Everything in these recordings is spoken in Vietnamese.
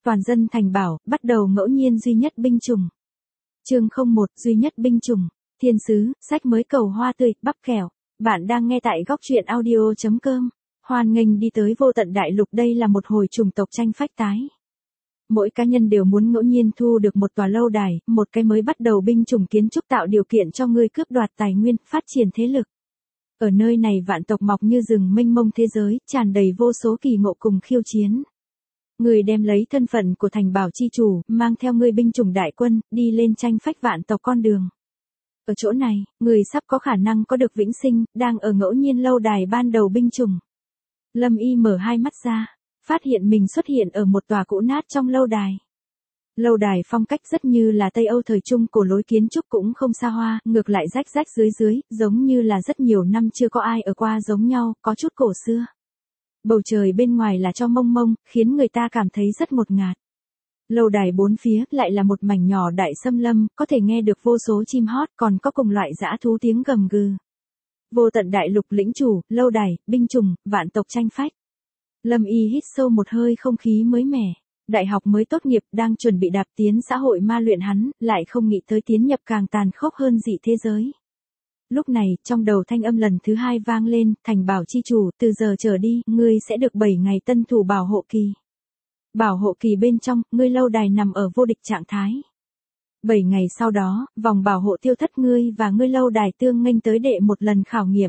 toàn dân thành bảo, bắt đầu ngẫu nhiên duy nhất binh chủng. Chương 01, duy nhất binh chủng. Thiên sứ, sách mới cầu hoa tươi, bắp kẹo. Bạn đang nghe tại góc truyện audio.com. Hoan nghênh đi tới vô tận đại lục, đây là một hồi chủng tộc tranh phách tái. Mỗi cá nhân đều muốn ngẫu nhiên thu được một tòa lâu đài, một cái mới bắt đầu binh chủng kiến trúc tạo điều kiện cho ngươi cướp đoạt tài nguyên, phát triển thế lực. Ở nơi này vạn tộc mọc như rừng mênh mông thế giới, tràn đầy vô số kỳ ngộ cùng khiêu chiến. Người đem lấy thân phận của thành bảo chi chủ, mang theo ngươi binh chủng đại quân, đi lên tranh phách vạn tộc con đường. Ở chỗ này, người sắp có khả năng có được vĩnh sinh, đang ở ngẫu nhiên lâu đài ban đầu binh chủng. Lâm Y mở hai mắt ra, phát hiện mình xuất hiện ở một tòa cũ nát trong lâu đài. Lâu đài phong cách rất như là Tây Âu thời trung cổ, lối kiến trúc cũng không xa hoa, ngược lại rách rách dưới, giống như là rất nhiều năm chưa có ai ở qua giống nhau, có chút cổ xưa. Bầu trời bên ngoài là cho mông mông, khiến người ta cảm thấy rất ngột ngạt. Lâu đài bốn phía lại là một mảnh nhỏ đại xâm lâm, có thể nghe được vô số chim hót, còn có cùng loại dã thú tiếng gầm gừ. Vô tận đại lục lĩnh chủ, lâu đài, binh chủng, vạn tộc tranh phách. Lâm Y hít sâu một hơi không khí mới mẻ. Đại học mới tốt nghiệp, đang chuẩn bị đạp tiến xã hội ma luyện hắn, lại không nghĩ tới tiến nhập càng tàn khốc hơn dị thế giới. Lúc này, trong đầu thanh âm lần thứ hai vang lên, thành bảo chi chủ, từ giờ trở đi, ngươi sẽ được 7 ngày tân thủ bảo hộ kỳ. Bảo hộ kỳ bên trong, ngươi lâu đài nằm ở vô địch trạng thái. 7 ngày sau đó, vòng bảo hộ tiêu thất, ngươi và ngươi lâu đài tương nghênh tới đệ một lần khảo nghiệm.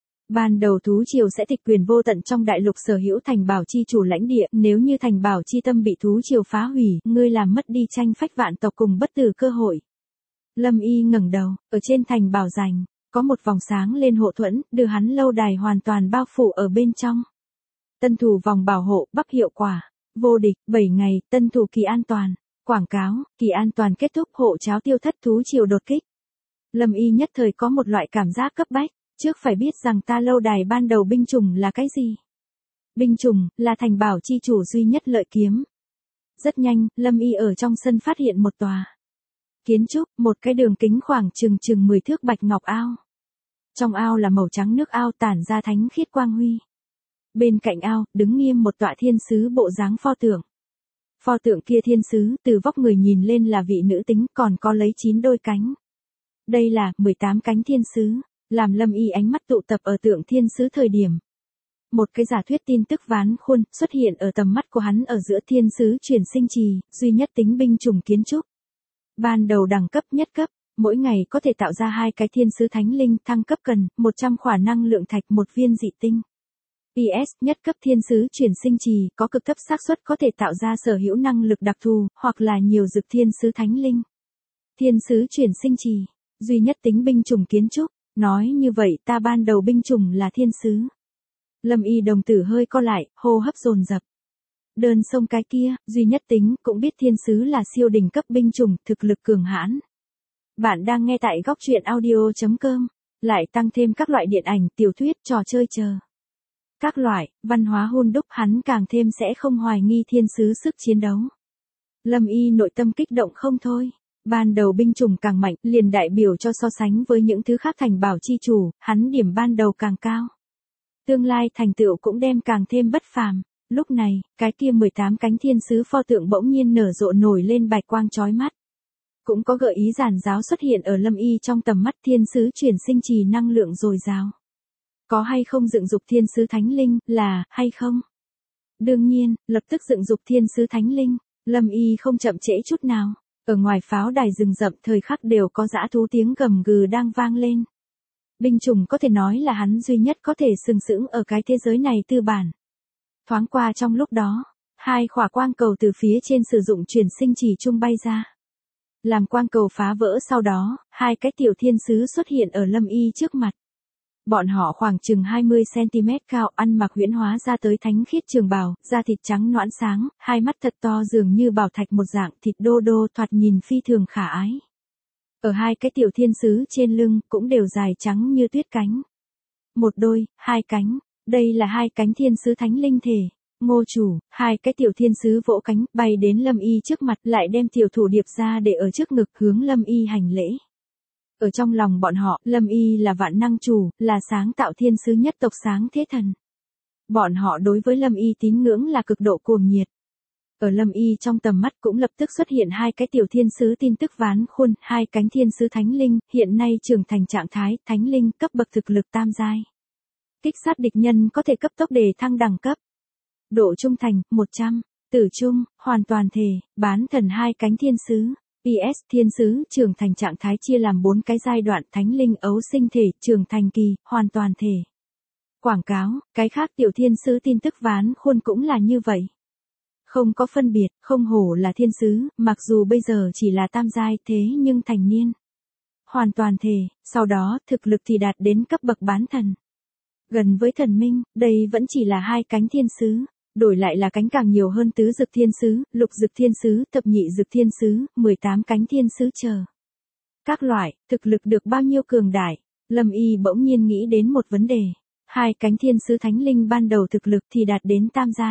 Ban đầu thú triều sẽ tịch quyền vô tận trong đại lục sở hữu thành bảo chi chủ lãnh địa, nếu như thành bảo chi tâm bị thú triều phá hủy, ngươi làm mất đi tranh phách vạn tộc cùng bất tử cơ hội. Lâm Y ngẩng đầu, ở trên thành bảo rành, có một vòng sáng lên hộ thuẫn, đưa hắn lâu đài hoàn toàn bao phủ ở bên trong. Tân thủ vòng bảo hộ, bắp hiệu quả, vô địch, 7 ngày, tân thủ kỳ an toàn, quảng cáo, kỳ an toàn kết thúc, hộ cháo tiêu thất, thú triều đột kích. Lâm Y nhất thời có một loại cảm giác cấp bách. Trước phải biết rằng ta lâu đài ban đầu binh chủng là cái gì? Binh chủng, là thành bảo chi chủ duy nhất lợi kiếm. Rất nhanh, Lâm Y ở trong sân phát hiện một tòa kiến trúc, một cái đường kính khoảng chừng 10 thước bạch ngọc ao. Trong ao là màu trắng nước ao tản ra thánh khiết quang huy. Bên cạnh ao, đứng nghiêm một tọa thiên sứ bộ dáng pho tượng. Pho tượng kia thiên sứ, từ vóc người nhìn lên là vị nữ tính, còn có lấy 9 đôi cánh. Đây là 18 cánh thiên sứ. Làm Lâm Y ánh mắt tụ tập ở tượng thiên sứ thời điểm. Một cái giả thuyết tin tức ván khuôn xuất hiện ở tầm mắt của hắn ở giữa thiên sứ chuyển sinh trì, duy nhất tính binh chủng kiến trúc. Ban đầu đẳng cấp nhất cấp, mỗi ngày có thể tạo ra 2 cái thiên sứ thánh linh, thăng cấp cần 100 khỏa năng lượng thạch, 1 viên dị tinh. PS, nhất cấp thiên sứ chuyển sinh trì, có cực thấp xác suất có thể tạo ra sở hữu năng lực đặc thù, hoặc là nhiều dược thiên sứ thánh linh. Thiên sứ chuyển sinh trì, duy nhất tính binh chủng kiến trúc. Nói như vậy ta ban đầu binh chủng là thiên sứ. Lâm Y đồng tử hơi co lại, hô hấp dồn dập. Đơn sông cái kia, duy nhất tính, cũng biết thiên sứ là siêu đỉnh cấp binh chủng, thực lực cường hãn. Bạn đang nghe tại góc truyện audio.com. Lại tăng thêm các loại điện ảnh, tiểu thuyết, trò chơi chờ. Các loại, văn hóa hun đúc, hắn càng thêm sẽ không hoài nghi thiên sứ sức chiến đấu. Lâm Y nội tâm kích động không thôi. Ban đầu binh chủng càng mạnh, liền đại biểu cho so sánh với những thứ khác thành bảo chi chủ, hắn điểm ban đầu càng cao. Tương lai thành tựu cũng đem càng thêm bất phàm. Lúc này, cái kia 18 cánh thiên sứ pho tượng bỗng nhiên nở rộ nổi lên bạch quang chói mắt. Cũng có gợi ý giản giáo xuất hiện ở Lâm Y trong tầm mắt, thiên sứ chuyển sinh trì năng lượng dồi dào. Có hay không dựng dục thiên sứ thánh linh, là, hay không? Đương nhiên, lập tức dựng dục thiên sứ thánh linh, Lâm Y không chậm trễ chút nào. Ở ngoài pháo đài rừng rậm thời khắc đều có dã thú tiếng gầm gừ đang vang lên. Binh chủng có thể nói là hắn duy nhất có thể sừng sững ở cái thế giới này tư bản. Thoáng qua trong lúc đó, 2 khỏa quang cầu từ phía trên sử dụng chuyển sinh trì trung bay ra. Làm quang cầu phá vỡ sau đó, 2 cái tiểu thiên sứ xuất hiện ở Lâm Y trước mặt. Bọn họ khoảng chừng 20cm cao, ăn mặc huyễn hóa ra tới thánh khiết trường bào, da thịt trắng nõn sáng, 2 mắt thật to dường như bảo thạch một dạng, thịt đô đô, thoạt nhìn phi thường khả ái. Ở 2 cái tiểu thiên sứ trên lưng cũng đều dài trắng như tuyết cánh. 1 đôi, 2 cánh, đây là 2 cánh thiên sứ thánh linh thể. Ngô chủ, 2 cái tiểu thiên sứ vỗ cánh, bay đến Lâm Y trước mặt, lại đem tiểu thủ điệp ra để ở trước ngực, hướng Lâm Y hành lễ. Ở trong lòng bọn họ, Lâm Y là vạn năng chủ, là sáng tạo thiên sứ nhất tộc sáng thế thần. Bọn họ đối với Lâm Y tín ngưỡng là cực độ cuồng nhiệt. Ở Lâm Y trong tầm mắt cũng lập tức xuất hiện hai cái tiểu thiên sứ tin tức ván khuôn, hai cánh thiên sứ thánh linh, hiện nay trưởng thành trạng thái, thánh linh, cấp bậc thực lực tam giai. Kích sát địch nhân có thể cấp tốc đề thăng đẳng cấp. Độ trung thành, 100. Tử trung, hoàn toàn thể, bán thần hai cánh thiên sứ. PS thiên sứ trưởng thành trạng thái chia làm 4 cái giai đoạn, thánh linh ấu sinh thể, trưởng thành kỳ, hoàn toàn thể. Quảng cáo, cái khác tiểu thiên sứ tin tức ván khuôn cũng là như vậy. Không có phân biệt, không hổ là thiên sứ, mặc dù bây giờ chỉ là tam giai thế nhưng thành niên. Hoàn toàn thể, sau đó thực lực thì đạt đến cấp bậc bán thần. Gần với thần minh, đây vẫn chỉ là hai cánh thiên sứ. Đổi lại là cánh càng nhiều hơn tứ dực thiên sứ, lục dực thiên sứ, thập nhị dực thiên sứ, 18 cánh thiên sứ chờ. Các loại, thực lực được bao nhiêu cường đại, Lâm Y bỗng nhiên nghĩ đến một vấn đề. Hai cánh thiên sứ thánh linh ban đầu thực lực thì đạt đến tam giai.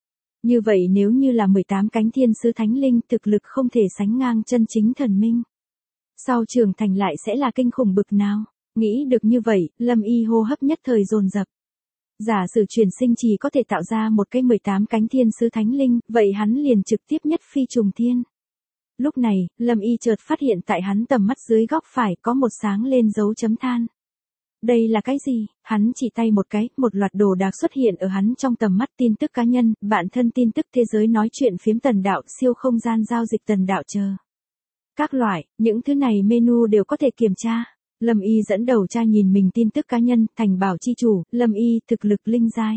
Như vậy nếu như là 18 cánh thiên sứ thánh linh thực lực không thể sánh ngang chân chính thần minh. Sau trưởng thành lại sẽ là kinh khủng bực nào? Nghĩ được như vậy, Lâm Y hô hấp nhất thời dồn dập. Giả sử chuyển sinh chỉ có thể tạo ra một cái 18 cánh thiên sứ thánh linh, vậy hắn liền trực tiếp nhất phi trùng thiên. Lúc này, Lâm Y chợt phát hiện tại hắn tầm mắt dưới góc phải có một sáng lên dấu chấm than. Đây là cái gì? Hắn chỉ tay một cái, một loạt đồ đạc xuất hiện ở hắn trong tầm mắt, tin tức cá nhân, bạn thân tin tức thế giới nói chuyện phiếm tần đạo, siêu không gian giao dịch tần đạo chờ. Các loại, những thứ này menu đều có thể kiểm tra. Lâm Y dẫn đầu tra nhìn mình tin tức cá nhân, thành bảo chi chủ, Lâm Y, thực lực linh giai.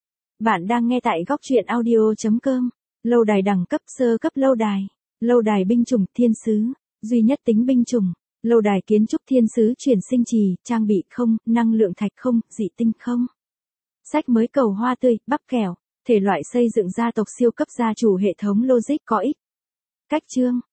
Bạn đang nghe tại góc truyện audio.com. Lâu đài đẳng cấp sơ cấp lâu đài binh chủng thiên sứ, duy nhất tính binh chủng, lâu đài kiến trúc thiên sứ chuyển sinh trì, trang bị không, năng lượng thạch không, dị tinh không. Sách mới cầu hoa tươi, bắp kẹo, thể loại xây dựng gia tộc siêu cấp gia chủ hệ thống logic có ích. Cách chương,